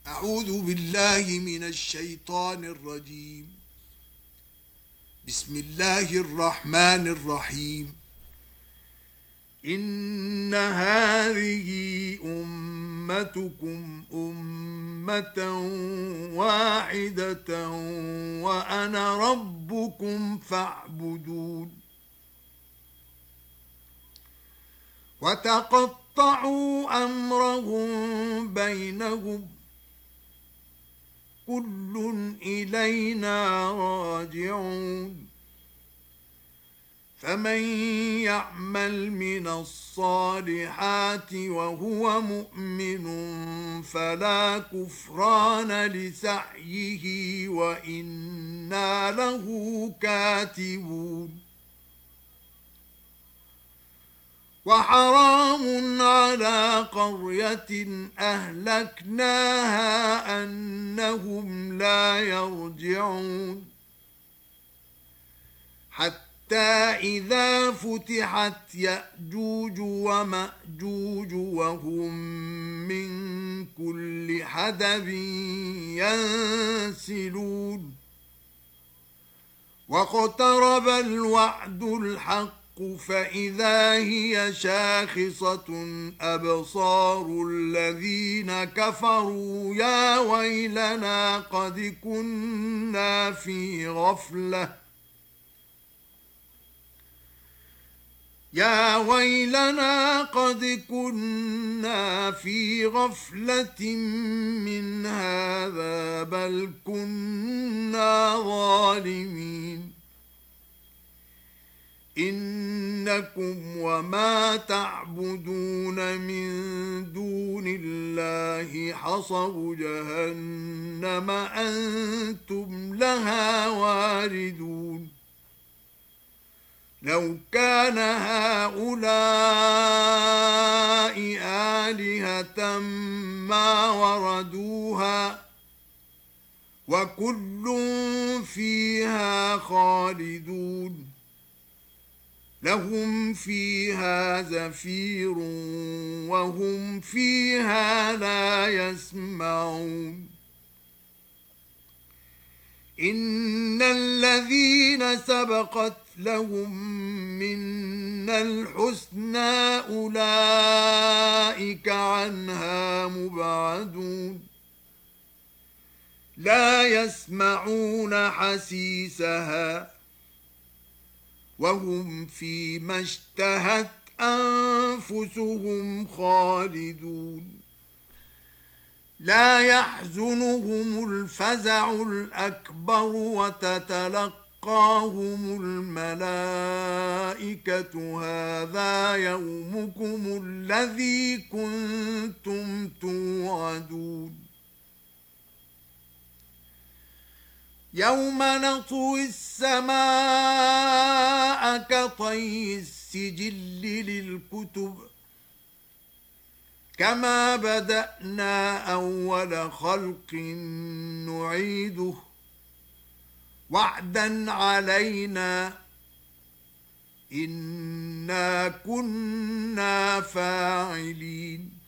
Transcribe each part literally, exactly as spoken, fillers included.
أعوذ بالله من الشيطان الرجيم. بسم الله الرحمن الرحيم. إن هذه أمتكم أمة واحدة وأنا ربكم فاعبدون. وتقطعوا أمرهم بينهم كل إلينا راجعون. فمن يعمل من الصالحات وهو مؤمن فلا كفران لسعيه وإنا له كاتبون. وحرام على قرية أهلكناها أنهم لا يرجعون. حتى إذا فتحت يأجوج ومأجوج وهم من كل حدب ينسلون. واقترب الوعد الحق فإذا هي شاخصة أبصار الذين كفروا يا ويلنا قد كنا في غفلة يا ويلنا قد كنا في غفلة من هذا بل كنا ظالمين. إنكم وما تعبدون من دون الله حصب جهنم أنتم لها واردون. لو كان هؤلاء آلهة ما وردوها وكل فيها خالدون. لهم فيها زفير وهم فيها لا يسمعون. إن الذين سبقت لهم منا الحسنى أولئك عنها مبعدون. لا يسمعون حسيسها وهم فيما اشتهت أنفسهم خالدون. لا يحزنهم الفزع الأكبر وتتلقاهم الملائكة هذا يومكم الذي كنتم توعدون. يوم نطوي السماء كطي السجل للكتب كما بدأنا أول خلق نعيده وعدا علينا إنا كنا فاعلين.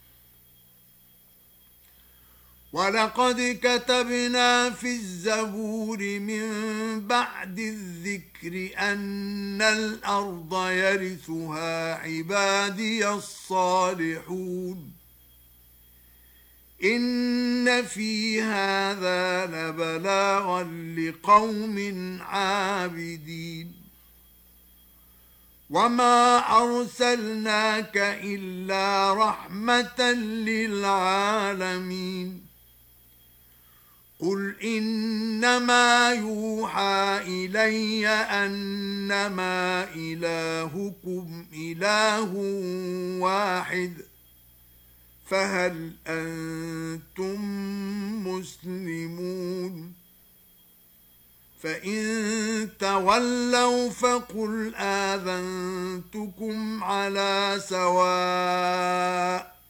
ولقد كتبنا في الزبور من بعد الذكر أن الأرض يرثها عبادي الصالحون. إن في هذا لبلاغا لقوم عابدين. وما أرسلناك إلا رحمة للعالمين. قل إنما يوحى إلي أنما إلهكم إله واحد فهل أنتم مسلمون؟ فإن تولوا فقل آذنتكم على سواء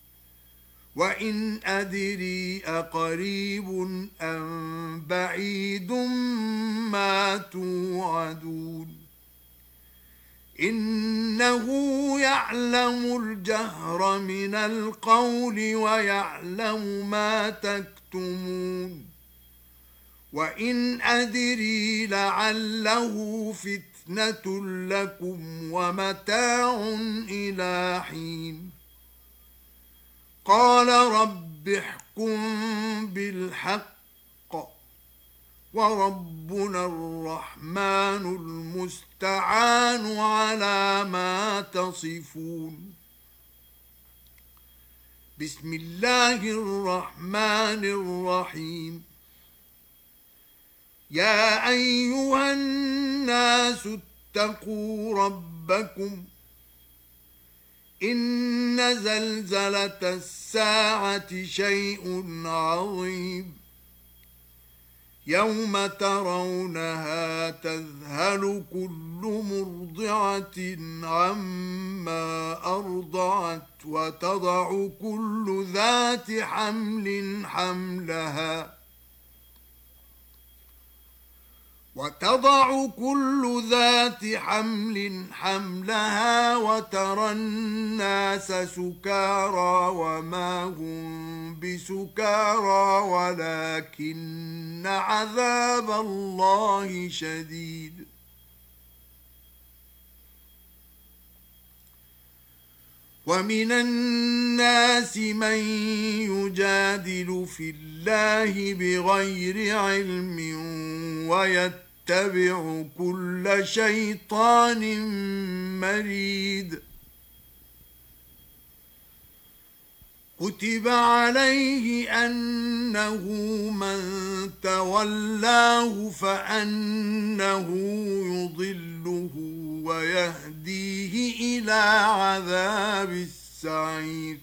وإن أدري أقريب أم بعيد ما توعدون. إنه يعلم الجهر من القول ويعلم ما تكتمون وإن أدري لعله فتنة لكم ومتاع إلى حين قال رب احكم بالحق وربنا الرحمن المستعان على ما تصفون بسم الله الرحمن الرحيم يا أيها الناس اتقوا ربكم إن زلزلة الساعة شيء عظيم يوم ترونها تذهل كل مرضعة عما أرضعت وتضع كل ذات حمل حملها وتضع كل ذات حمل حملها وترى الناس سكارى وما هم بسكارى ولكن عذاب الله شديد ومن الناس من يجادل في الله بغير علم ويتبع اتبع كل شيطان مريد كتب عليه أنه من تولاه فأنه يضله ويهديه إلى عذاب السعير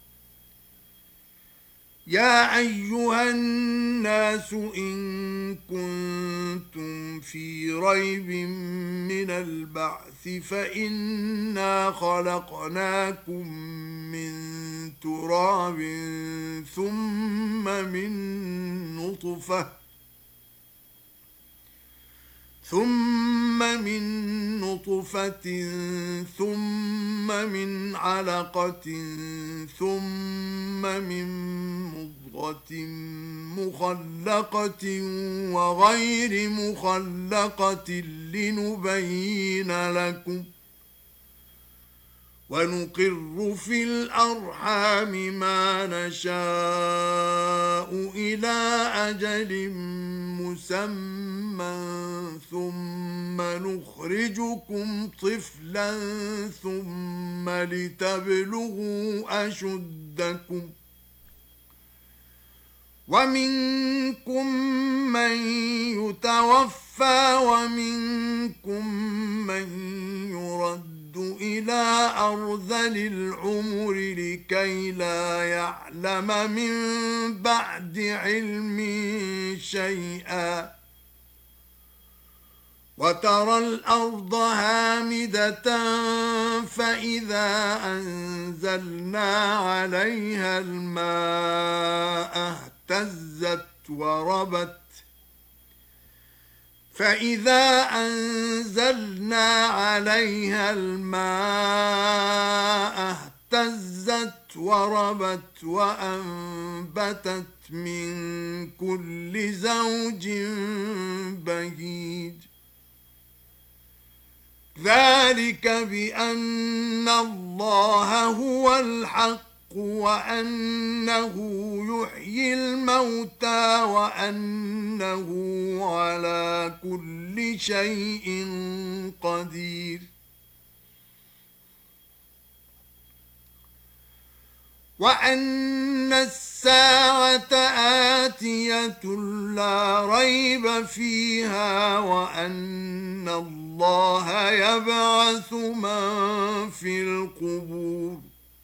يا أيها الناس إن كنتم في ريب من البعث فإنا خلقناكم من تراب ثم من نطفة ثم من نطفة ثم من علقة ثم من مضغة مخلقة وغير مخلقة لنبين لكم ونقر في الأرحام ما نشاء إلى أجل مسمى ثم نخرجكم طفلا ثم لتبلغوا أشدكم ومنكم من يتوفى ومنكم من يرد إلى أرذل العمر لكي لا يعلم من بعد علم شيئا وترى الأرض هامدة فإذا أنزلنا عليها الماء اهتزت وربت فإذا أنزلنا عليها الماء اهتزت وربت وأنبتت من كل زوج بهيج ذلك بأن الله هو الحق وأنه يحيي الموتى وأنه على كل شيء قدير وأن الساعة آتية لا ريب فيها وأن الله يبعث من في القبور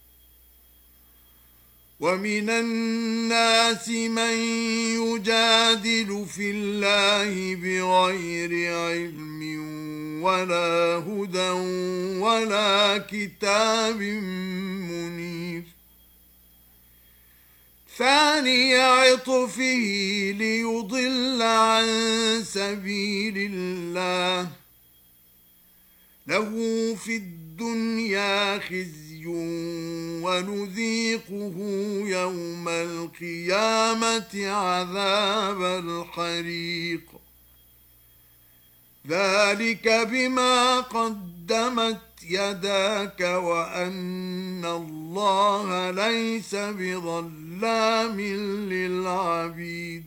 ومن الناس من يجادل في الله بغير علم ولا هدى ولا كتاب منير ثاني عطفه ليضل. ليضل عن سبيل الله له في الدنيا خزي ونذيقه يوم القيامة عذاب الحريق ذلك بما قدمت يداك وأن الله ليس بظلام للعبيد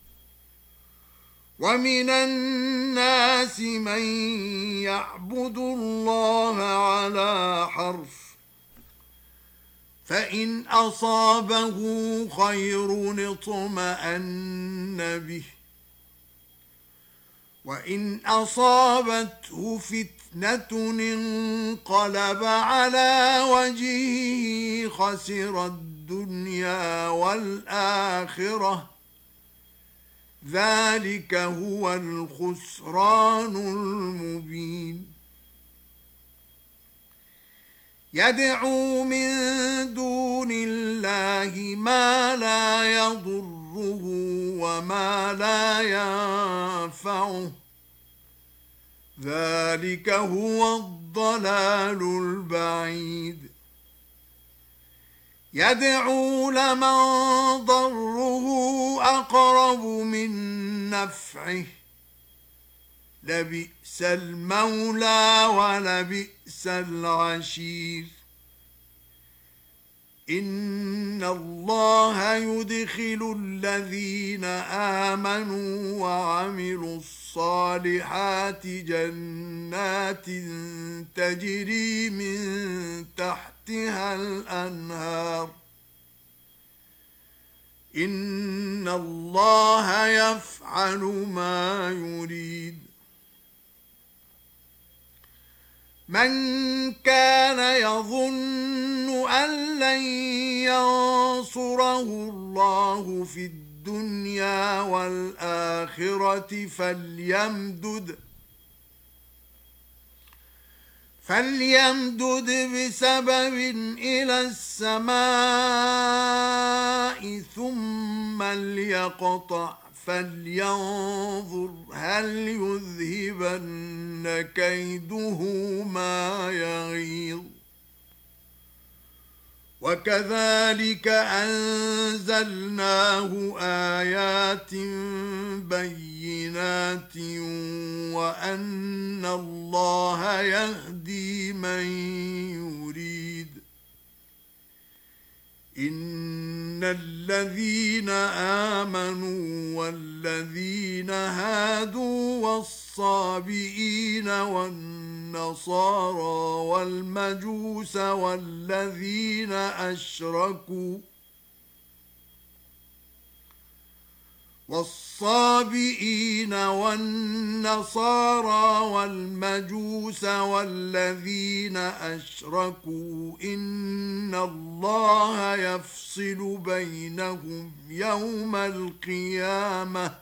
ومن الناس من يعبد الله على حرف فإن أصابه خير اطمأن به وإن أصابته فتنة انقلب على وجهه خسر الدنيا والآخرة ذلك هو الخسران المبين يدعو من دون الله ما لا يضره وما لا ينفعه ذلك هو الضلال البعيد يدعو لمن ضره أقرب من نفعه لبئس المولى ولبئس العشير إن الله يدخل الذين آمنوا وعملوا الصالحات جنات تجري من تحتها الأنهار إن الله يفعل ما يريد من كان يظن أن لن ينصره الله في الدنيا والآخرة فليمدد فليمدد بسبب إلى السماء ثم ليقطع فلينظر هل يذهبن كيده ما يغيظ وكذلك أنزلناه آيات بينات وأن الله يهدي من يريد إن الذين آمنوا والذين هادوا والصابئين والنصارى والمجوس والذين أشركوا والصابئين والنصارى والمجوس والذين أشركوا إن الله يفصل بينهم يوم القيامة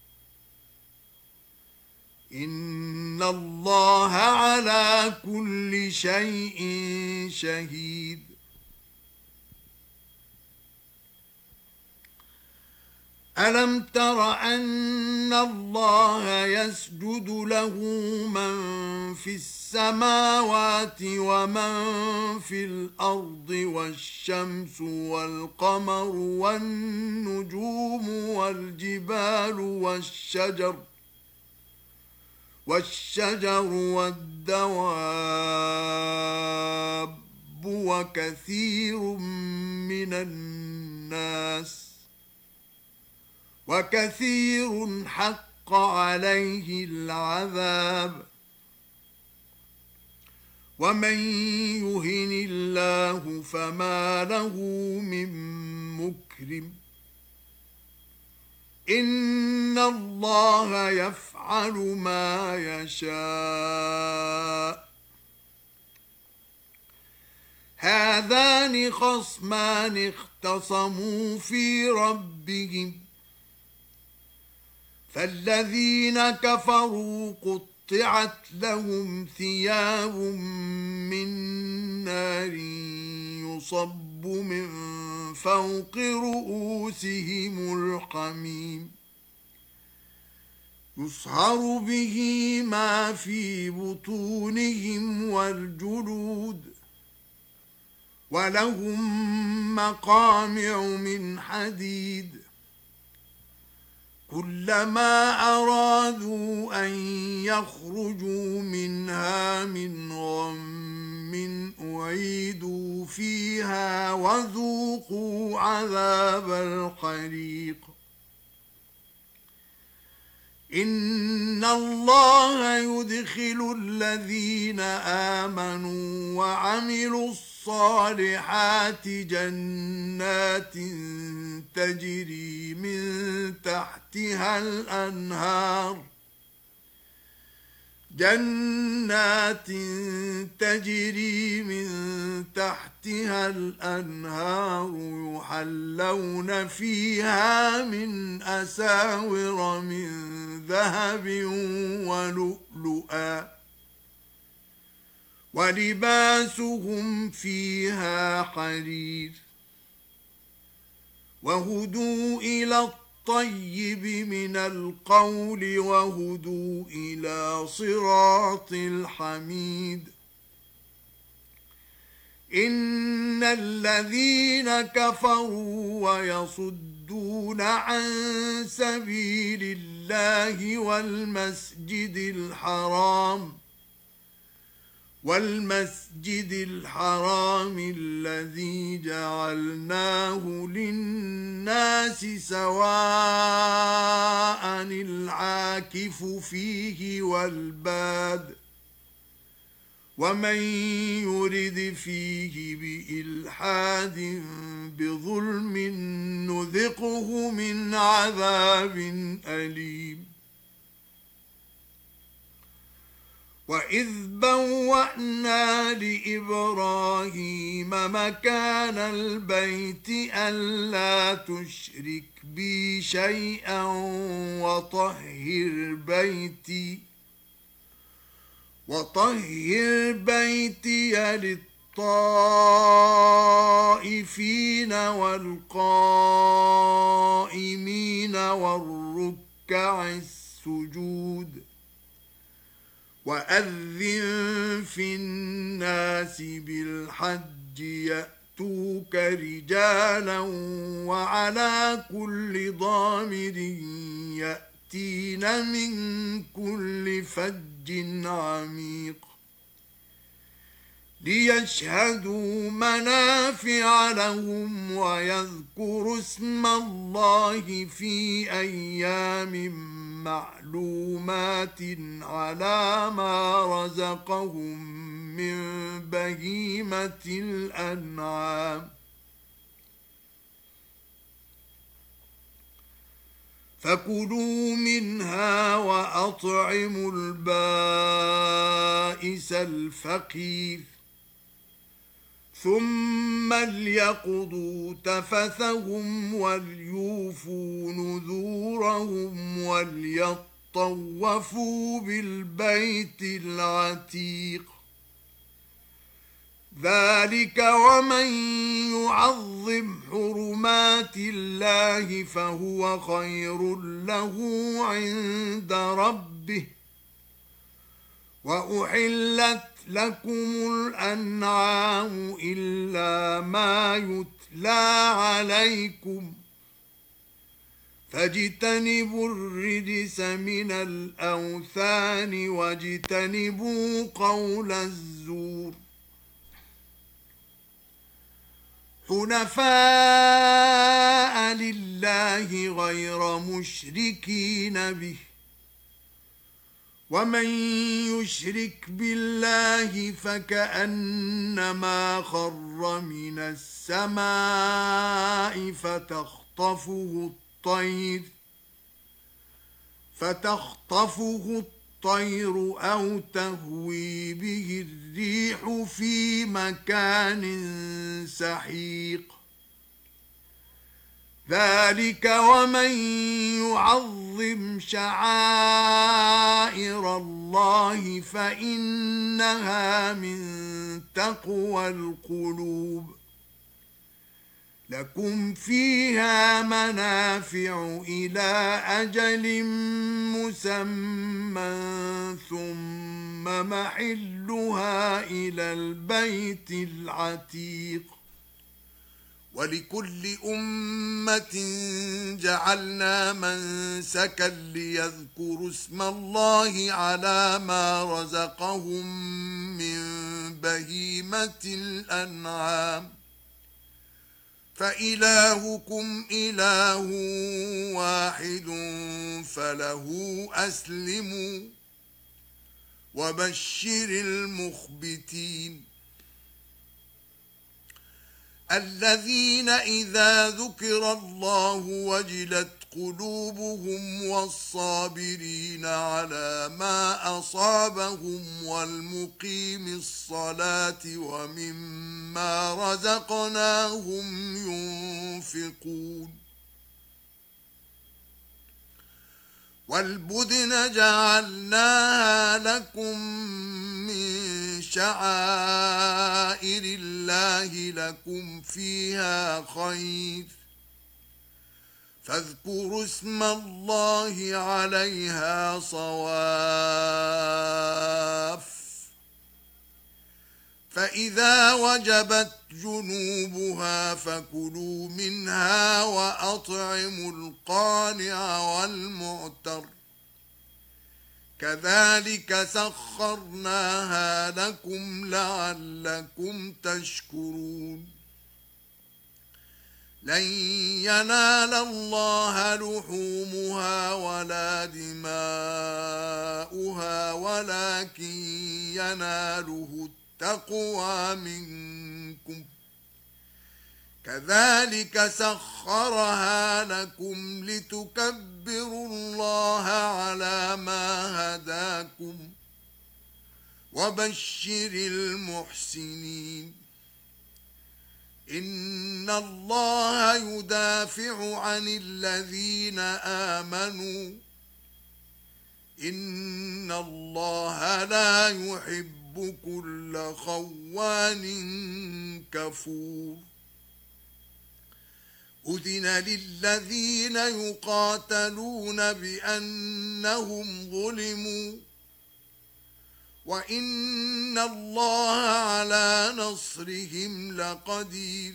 إن الله على كل شيء شهيد ألم تر أن الله يسجد له من في السماوات ومن في الأرض والشمس والقمر والنجوم والجبال والشجر والشجر والدواب وكثير من الناس وكثير حق عليه العذاب ومن يهن الله فما له من مكرم إن الله يفعل ما يشاء هذان خصمان اختصموا في ربهم فالذين كفروا قطعت لهم ثياب من نار يصب من فوق رؤوسهم الحميم يصهر به ما في بطونهم والجلود ولهم مقامع من حديد كلما أرادوا أن يخرجوا منها من غم أعيدوا فيها وذوقوا عذاب الحريق إن الله يدخل الذين آمنوا وعملوا الصالحات جنات تجري من تحتها الأنهار جنات تجري من تحتها الأنهار يحلون فيها من أساور من ذهب ولؤلؤا ولباسهم فيها حرير وهدوا إلى الطيب من القول وهدوا إلى صراط الحميد إن الذين كفروا ويصدون عن سبيل الله والمسجد الحرام والمسجد الحرام الذي جعلناه للناس سواء العاكف فيه والباد ومن يرد فيه بإلحاد بظلم نذقه من عذاب أليم وإذ بوأنا لإبراهيم مكان البيت ألا تشرك بي شيئا وطهر بيتي وطهر بيتي للطائفين والقائمين والركع السجود وأذن في الناس بالحج يأتوك رجالا وعلى كل ضامر يأتين من كل فج عميق ليشهدوا منافع لهم ويذكروا اسم الله في أيام معلومات على ما رزقهم من بهيمة الأنعام فكلوا منها وأطعموا البائس الفقير ثم ليقضوا تفثهم وليوفوا نذورهم وليطوفوا بالبيت العتيق ذلك ومن يعظم حرمات الله فهو خير له عند ربه وأحلت لكم الأنعام إلا ما يتلى عليكم فاجتنبوا الرجس من الأوثان واجتنبوا قول الزور حنفاء لله غير مشركين به ومن يشرك بالله فكأنما خر من السماء فتخطفه الطير فتخطفه الطير أو تهوي به الريح في مكان سحيق ذلك ومن يعظم شعائر الله فإنها من تقوى القلوب لكم فيها منافع إلى أجل مسمى ثم محلها إلى البيت العتيق ولكل أمة جعلنا منسكا ليذكروا اسم الله على ما رزقهم من بهيمة الأنعام فإلهكم إله واحد فله أسلموا وبشر المخبتين الذين إذا ذكر الله وجلت قلوبهم والصابرين على ما أصابهم والمقيم الصلاة ومما رزقناهم ينفقون والبدن جعلناها لكم من شعائر الله لكم فيها خير فاذكروا اسم الله عليها صواف فإذا وجبت جنوبها فكلوا منها وأطعموا القانع والمعتر كذلك سخرناها لكم لعلكم تشكرون لن ينال الله لحومها ولا دماؤها ولكن يناله التقوى منكم كذلك سخرها لكم لتكبروا الله على ما هداكم وبشر المحسنين إن الله يدافع عن الذين آمنوا إن الله لا يحب كل خوان كفور أذن للذين يقاتلون بأنهم ظلموا وإن الله على نصرهم لقدير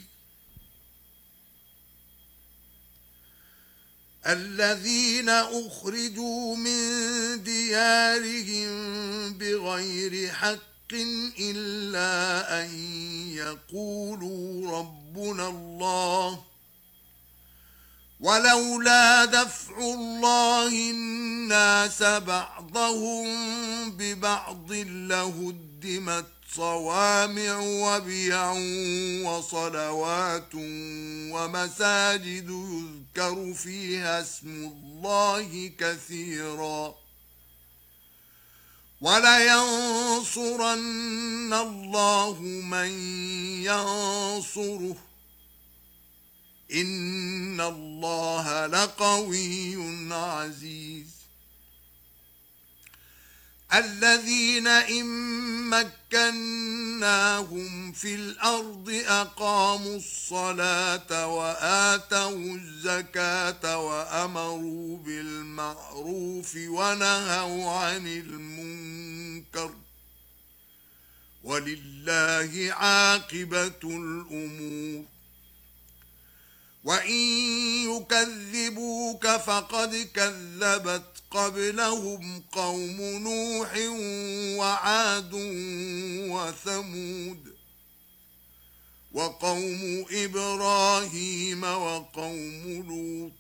الذين أخرجوا من ديارهم بغير حق إلا أن يقولوا ربنا الله ولولا دفع الله الناس بعضهم ببعض لهدمت صوامع وبيع وصلوات ومساجد يذكر فيها اسم الله كثيرا ولينصرن الله من ينصره إن الله لقوي عزيز الذين إن مكناهم في الأرض أقاموا الصلاة وآتوا الزكاة وأمروا بالمعروف ونهوا عن المنكر ولله عاقبة الأمور وإن يكذبوك فقد كذبت قبلهم قوم نوح وعاد وثمود وقوم إبراهيم وقوم لوط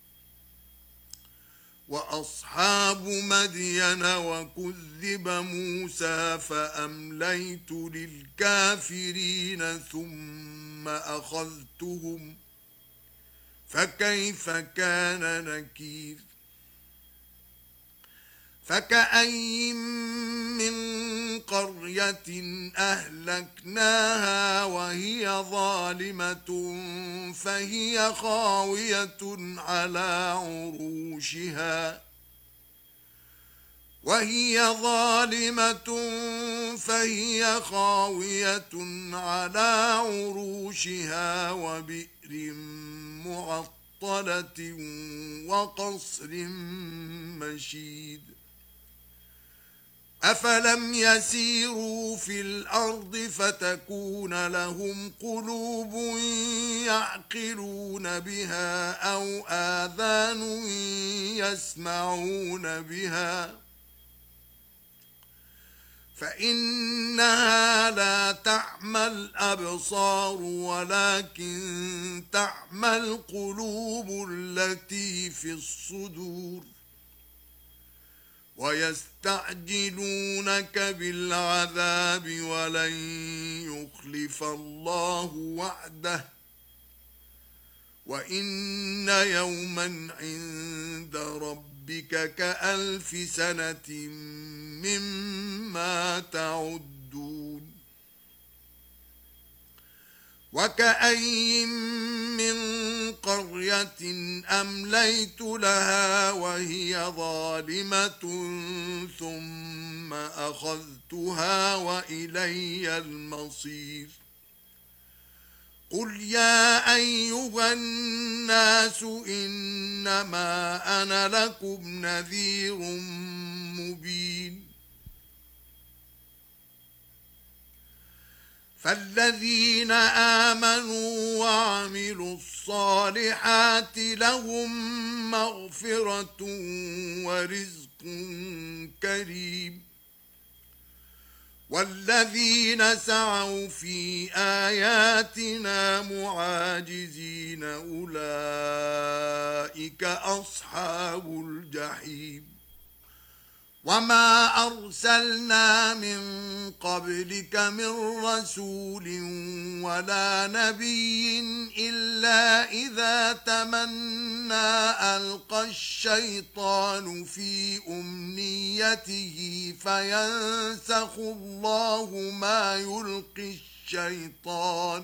وأصحاب مدين وكذب موسى فأمليت للكافرين ثم أخذتهم فكيف كان نكير فكأي من قرية أهلكناها وهي ظالمة فهي خاوية على عروشها وهي ظالمة فهي خاوية على عروشها وبئر معطلة وقصر مشيد أفلم يسيروا في الأرض فتكون لهم قلوب يعقلون بها أو آذان يسمعون بها فإنها لا تعمى الأبصار ولكن تعمى القلوب التي في الصدور ويستعجلونك بالعذاب ولن يخلف الله وعده وإن يوما عند ربك كألف سنة مما تعدون وكأين من قرية أمليت لها وهي ظالمة ثم أخذتها وإلي المصير قل يا أيها الناس إنما أنا لكم نذير مبين فالذين آمنوا وعملوا الصالحات لهم مغفرة ورزق كريم والذين سعوا في آياتنا معاجزين أولئك أصحاب الجحيم وما أرسلنا من قبلك من رسول ولا نبي إلا إذا تمنى ألقى الشيطان في أمنيته فينسخ الله ما يلقي الشيطان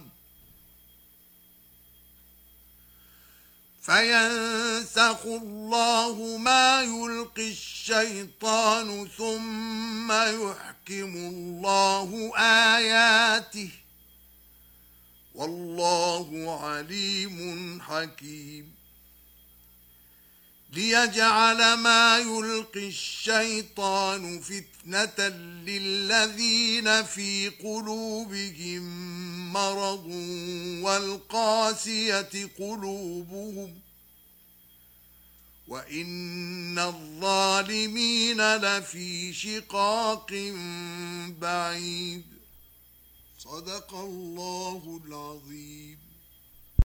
فينسخ الله ما يلقي الشيطان ثم يحكم الله آياته والله عليم حكيم ليجعل ما يلقي الشيطان فتنة للذين في قلوبهم مرض والقاسية قلوبهم وإن الظالمين لفي شقاق بعيد صدق الله العظيم.